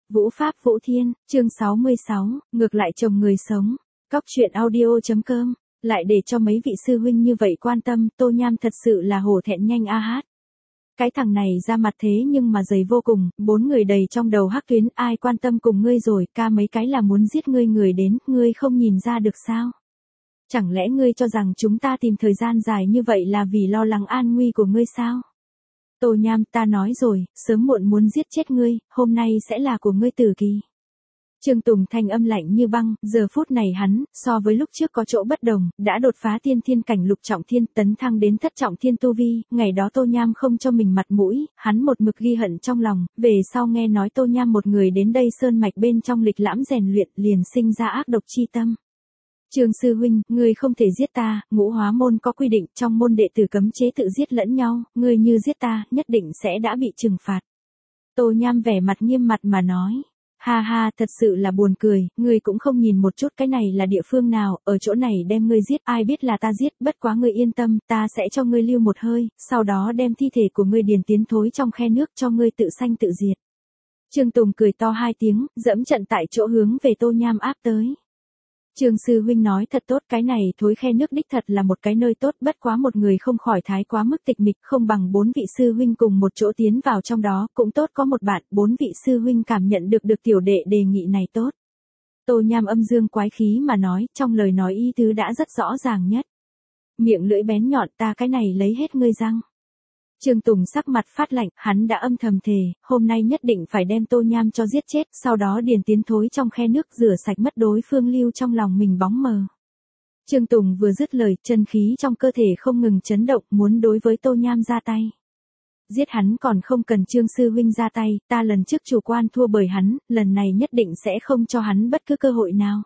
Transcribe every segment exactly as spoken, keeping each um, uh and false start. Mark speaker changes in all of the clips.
Speaker 1: Vũ Pháp Vũ Thiên, chương sáu mươi sáu, ngược lại chồng người sống. Cóc truyện audio.com, lại để cho mấy vị sư huynh như vậy quan tâm, Tô Nham thật sự là hổ thẹn nhanh a hát. Cái thằng này ra mặt thế nhưng mà dày vô cùng, bốn người đầy trong đầu hắc tuyến, ai quan tâm cùng ngươi rồi, ca mấy cái là muốn giết ngươi người đến, ngươi không nhìn ra được sao? Chẳng lẽ ngươi cho rằng chúng ta tìm thời gian dài như vậy là vì lo lắng an nguy của ngươi sao? Tô Nham, ta nói rồi, sớm muộn muốn giết chết ngươi, hôm nay sẽ là của ngươi tử kỳ. Trương Tùng thanh âm lạnh như băng, giờ phút này hắn, so với lúc trước có chỗ bất đồng, đã đột phá tiên thiên cảnh lục trọng thiên, tấn thăng đến thất trọng thiên tu vi, ngày đó Tô Nham không cho mình mặt mũi, hắn một mực ghi hận trong lòng, về sau nghe nói Tô Nham một người đến đây sơn mạch bên trong lịch lãm rèn luyện, liền sinh ra ác độc chi tâm. Trương sư huynh, ngươi không thể giết ta, Ngũ Hóa môn có quy định, trong môn đệ tử cấm chế tự giết lẫn nhau, ngươi như giết ta, nhất định sẽ đã bị trừng phạt. Tô Nham vẻ mặt nghiêm mặt mà nói, ha ha, thật sự là buồn cười, ngươi cũng không nhìn một chút cái này là địa phương nào, ở chỗ này đem ngươi giết, ai biết là ta giết, bất quá ngươi yên tâm, ta sẽ cho ngươi lưu một hơi, sau đó đem thi thể của ngươi điền tiến thối trong khe nước cho ngươi tự sanh tự diệt. Trương Tùng cười to hai tiếng, dẫm trận tại chỗ hướng về Tô Nham áp tới. Trương sư huynh nói thật tốt, cái này thối khe nước đích thật là một cái nơi tốt, bất quá một người không khỏi thái quá mức tịch mịch, không bằng bốn vị sư huynh cùng một chỗ tiến vào trong đó, cũng tốt có một bạn, bốn vị sư huynh cảm nhận được được tiểu đệ đề nghị này tốt. Tô Nham âm dương quái khí mà nói, trong lời nói ý tứ đã rất rõ ràng nhất. Miệng lưỡi bén nhọn, ta cái này lấy hết ngươi răng. Trương Tùng sắc mặt phát lạnh, hắn đã âm thầm thề, hôm nay nhất định phải đem Tô Nham cho giết chết, sau đó điền tiến thối trong khe nước rửa sạch mất đối phương lưu trong lòng mình bóng mờ. Trương Tùng vừa dứt lời, chân khí trong cơ thể không ngừng chấn động, muốn đối với Tô Nham ra tay. Giết hắn còn không cần Trương sư huynh ra tay, ta lần trước chủ quan thua bởi hắn, lần này nhất định sẽ không cho hắn bất cứ cơ hội nào.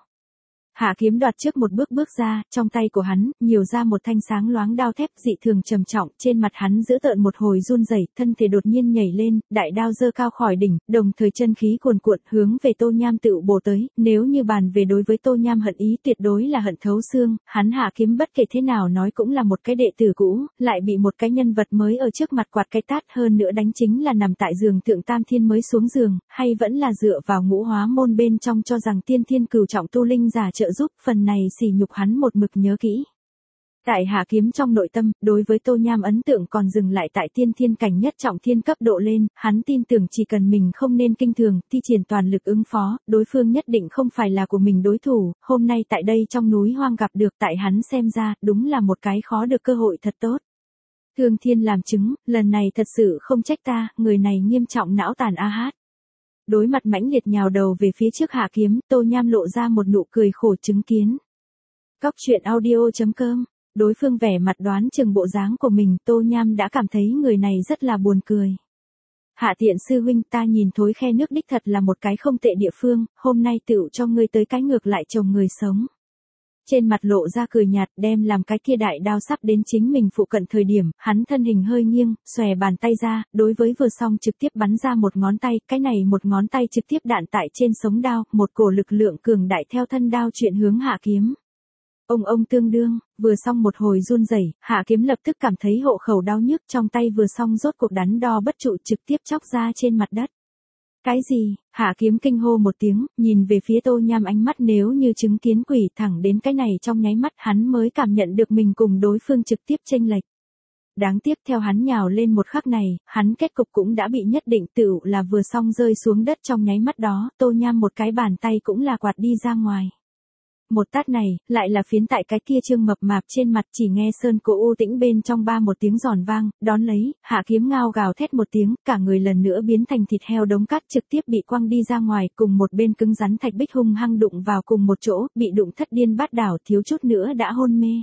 Speaker 1: Hạ Kiếm đoạt trước một bước bước ra, trong tay của hắn, nhiều ra một thanh sáng loáng đao thép dị thường trầm trọng, trên mặt hắn giữ tợn một hồi run rẩy, thân thể đột nhiên nhảy lên, đại đao giơ cao khỏi đỉnh, đồng thời chân khí cuồn cuộn hướng về Tô Nham tựu bổ tới, nếu như bàn về đối với Tô Nham hận ý tuyệt đối là hận thấu xương, hắn Hạ Kiếm bất kể thế nào nói cũng là một cái đệ tử cũ, lại bị một cái nhân vật mới ở trước mặt quạt cái tát, hơn nữa đánh chính là nằm tại giường thượng tam thiên mới xuống giường, hay vẫn là dựa vào Ngũ Hóa môn bên trong cho rằng tiên thiên cửu trọng tu linh giả trợ giúp, phần này sỉ nhục hắn một mực nhớ kỹ. Tại Hạ Kiếm trong nội tâm, đối với Tô Nham ấn tượng còn dừng lại tại tiên thiên cảnh nhất trọng thiên cấp độ lên, hắn tin tưởng chỉ cần mình không nên kinh thường, thi triển toàn lực ứng phó, đối phương nhất định không phải là của mình đối thủ, hôm nay tại đây trong núi hoang gặp được, tại hắn xem ra, đúng là một cái khó được cơ hội thật tốt. Thương Thiên làm chứng, lần này thật sự không trách ta, người này nghiêm trọng não tàn a hát. Đối mặt mãnh liệt nhào đầu về phía trước Hạ Kiếm, Tô Nham lộ ra một nụ cười khổ chứng kiến. Cóc truyện audio.com, đối phương vẻ mặt đoán chừng bộ dáng của mình, Tô Nham đã cảm thấy người này rất là buồn cười. Hạ Tiện sư huynh, ta nhìn thối khe nước đích thật là một cái không tệ địa phương, hôm nay tựu cho ngươi tới cái ngược lại chồng người sống. Trên mặt lộ ra cười nhạt, đem làm cái kia đại đao sắp đến chính mình phụ cận thời điểm, hắn thân hình hơi nghiêng, xòe bàn tay ra, đối với vừa xong trực tiếp bắn ra một ngón tay, cái này một ngón tay trực tiếp đạn tại trên sống đao, một cổ lực lượng cường đại theo thân đao chuyển hướng Hạ Kiếm. Ông ông tương đương, vừa xong một hồi run rẩy, Hạ Kiếm lập tức cảm thấy hộ khẩu đau nhức, trong tay vừa xong rốt cuộc đắn đo bất trụ trực tiếp chóc ra trên mặt đất. Cái gì? Hạ Kiếm kinh hô một tiếng, nhìn về phía Tô Nham ánh mắt nếu như chứng kiến quỷ, thẳng đến cái này trong nháy mắt hắn mới cảm nhận được mình cùng đối phương trực tiếp chênh lệch. Đáng tiếc theo hắn nhào lên một khắc này, hắn kết cục cũng đã bị nhất định, tựu là vừa xong rơi xuống đất trong nháy mắt đó, Tô Nham một cái bàn tay cũng là quạt đi ra ngoài. Một tát này, lại là phiến tại cái kia trương mập mạp trên mặt, chỉ nghe sơn cổ u tĩnh bên trong ba một tiếng giòn vang, đón lấy, Hạ Kiếm ngao gào thét một tiếng, cả người lần nữa biến thành thịt heo đống cát trực tiếp bị quăng đi ra ngoài, cùng một bên cứng rắn thạch bích hung hăng đụng vào cùng một chỗ, bị đụng thất điên bát đảo, thiếu chút nữa đã hôn mê.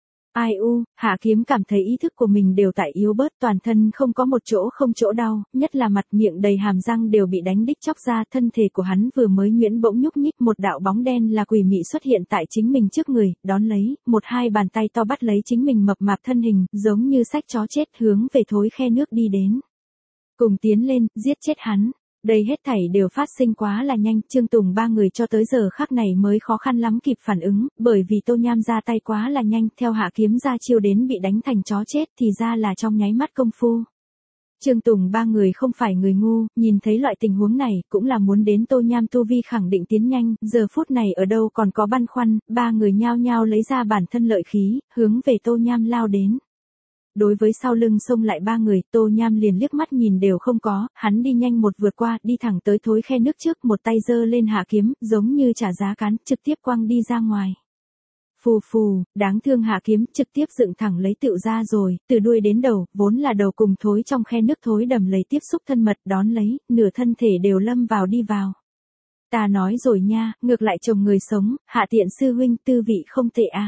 Speaker 1: Ai u, Hạ Kiếm cảm thấy ý thức của mình đều tại yếu bớt, toàn thân không có một chỗ không chỗ đau, nhất là mặt miệng đầy hàm răng đều bị đánh đích chóc ra, thân thể của hắn vừa mới nhuyễn bỗng nhúc nhích, một đạo bóng đen là quỷ mị xuất hiện tại chính mình trước người, đón lấy, một hai bàn tay to bắt lấy chính mình mập mạp thân hình, giống như sách chó chết hướng về thối khe nước đi đến. Cùng tiến lên, giết chết hắn. Đây hết thảy đều phát sinh quá là nhanh, Trương Tùng ba người cho tới giờ khắc này mới khó khăn lắm kịp phản ứng, bởi vì Tô Nham ra tay quá là nhanh, theo Hạ Kiếm ra chiêu đến bị đánh thành chó chết thì ra là trong nháy mắt công phu. Trương Tùng ba người không phải người ngu, nhìn thấy loại tình huống này, cũng là muốn đến Tô Nham tu vi khẳng định tiến nhanh, giờ phút này ở đâu còn có băn khoăn, ba người nhao nhao lấy ra bản thân lợi khí, hướng về Tô Nham lao đến. Đối với sau lưng xông lại ba người, Tô Nham liền liếc mắt nhìn đều không có, hắn đi nhanh một vượt qua, đi thẳng tới thối khe nước trước, một tay giơ lên hạ kiếm, giống như trả giá cán, trực tiếp quăng đi ra ngoài. Phù phù, đáng thương hạ kiếm, trực tiếp dựng thẳng lấy tựu ra rồi, từ đuôi đến đầu, vốn là đầu cùng thối trong khe nước thối đầm lấy tiếp xúc thân mật, đón lấy, nửa thân thể đều lâm vào đi vào. Ta nói rồi nha, ngược lại chồng người sống, Hạ Tiện sư huynh tư vị không tệ à.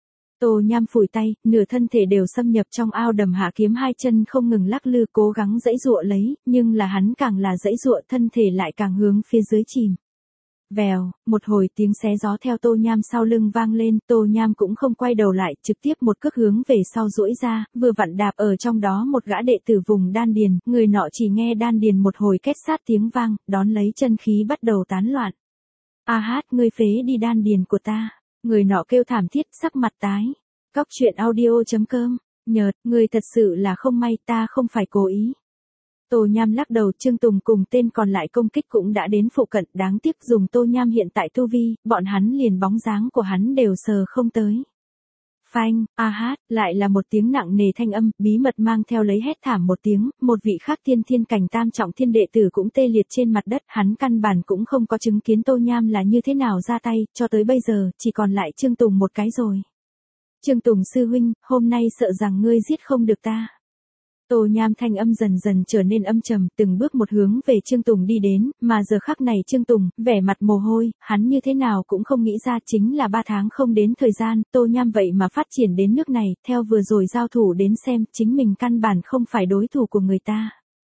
Speaker 1: Tô Nham phủi tay, nửa thân thể đều xâm nhập trong ao đầm hạ kiếm, hai chân không ngừng lắc lư cố gắng giãy giụa lấy, nhưng là hắn càng là giãy giụa thân thể lại càng hướng phía dưới chìm. Vèo, một hồi tiếng xé gió theo Tô Nham sau lưng vang lên, Tô Nham cũng không quay đầu lại, trực tiếp một cước hướng về sau duỗi ra, vừa vặn đạp ở trong đó một gã đệ tử vùng đan điền, người nọ chỉ nghe đan điền một hồi két sát tiếng vang, đón lấy chân khí bắt đầu tán loạn. A hát, ngươi phế đi đan điền của ta. Người nọ kêu thảm thiết, sắc mặt tái. Cóc truyện audio chấm com, nhợt, người thật sự là không may, ta không phải cố ý. Tô Nham lắc đầu, Trương Tùng cùng tên còn lại công kích cũng đã đến phụ cận, đáng tiếc dùng Tô Nham hiện tại tu vi, bọn hắn liền bóng dáng của hắn đều sờ không tới. Phanh, a hát, lại là một tiếng nặng nề thanh âm, bí mật mang theo lấy hét thảm một tiếng, một vị khác tiên thiên cảnh tam trọng thiên đệ tử cũng tê liệt trên mặt đất, hắn căn bản cũng không có chứng kiến Tô Nham là như thế nào ra tay, cho tới bây giờ, chỉ còn lại Trương Tùng một cái rồi. Trương Tùng sư huynh, hôm nay sợ rằng ngươi giết không được ta. Tô Nham thanh âm dần dần trở nên âm trầm, từng bước một hướng về Trương Tùng đi đến, mà giờ khắc này Trương Tùng, vẻ mặt mồ hôi, hắn như thế nào cũng không nghĩ ra chính là ba tháng không đến thời gian, Tô Nham vậy mà phát triển đến nước này, theo vừa rồi giao thủ đến xem, chính mình căn bản không phải đối thủ của người ta.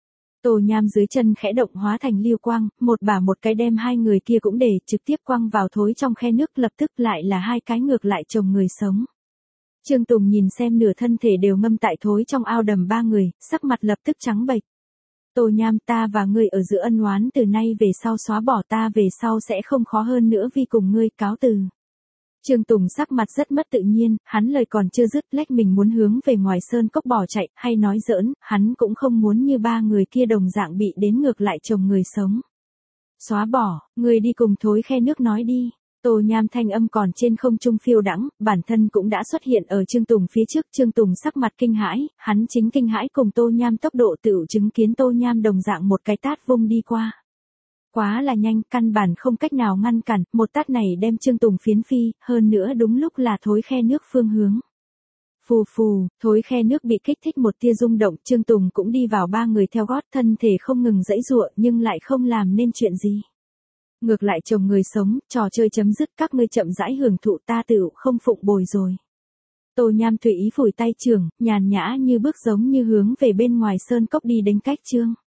Speaker 1: Tô Nham dưới chân khẽ động hóa thành lưu quang, một bả một cái đem hai người kia cũng để trực tiếp quăng vào thối trong khe nước, lập tức lại là hai cái ngược lại chồng người sống. Trương Tùng nhìn xem nửa thân thể đều ngâm tại thối trong ao đầm ba người, sắc mặt lập tức trắng bệch. Tô Nham, ta và ngươi ở giữa ân oán từ nay về sau xóa bỏ, ta về sau sẽ không khó hơn nữa vì cùng ngươi, cáo từ. Trương Tùng sắc mặt rất mất tự nhiên, hắn lời còn chưa dứt, lách mình muốn hướng về ngoài sơn cốc bỏ chạy, hay nói giỡn, hắn cũng không muốn như ba người kia đồng dạng bị đến ngược lại chồng người sống. Xóa bỏ, ngươi đi cùng thối khe nước nói đi. Tô Nham thanh âm còn trên không trung phiêu đãng, bản thân cũng đã xuất hiện ở Trương Tùng phía trước, Trương Tùng sắc mặt kinh hãi, hắn chính kinh hãi cùng Tô Nham tốc độ tựu chứng kiến Tô Nham đồng dạng một cái tát vung đi qua. Quá là nhanh, căn bản không cách nào ngăn cản, một tát này đem Trương Tùng phiến phi, hơn nữa đúng lúc là thối khe nước phương hướng. Phù phù, thối khe nước bị kích thích một tia rung động, Trương Tùng cũng đi vào ba người theo gót, thân thể không ngừng giãy giụa nhưng lại không làm nên chuyện gì. Ngược lại chồng người sống, trò chơi chấm dứt, các ngươi chậm rãi hưởng thụ, ta tựu không phụng bồi rồi. Tô Nham tùy ý phủi tay trưởng, nhàn nhã như bước giống như hướng về bên ngoài sơn cốc đi đến cách Trương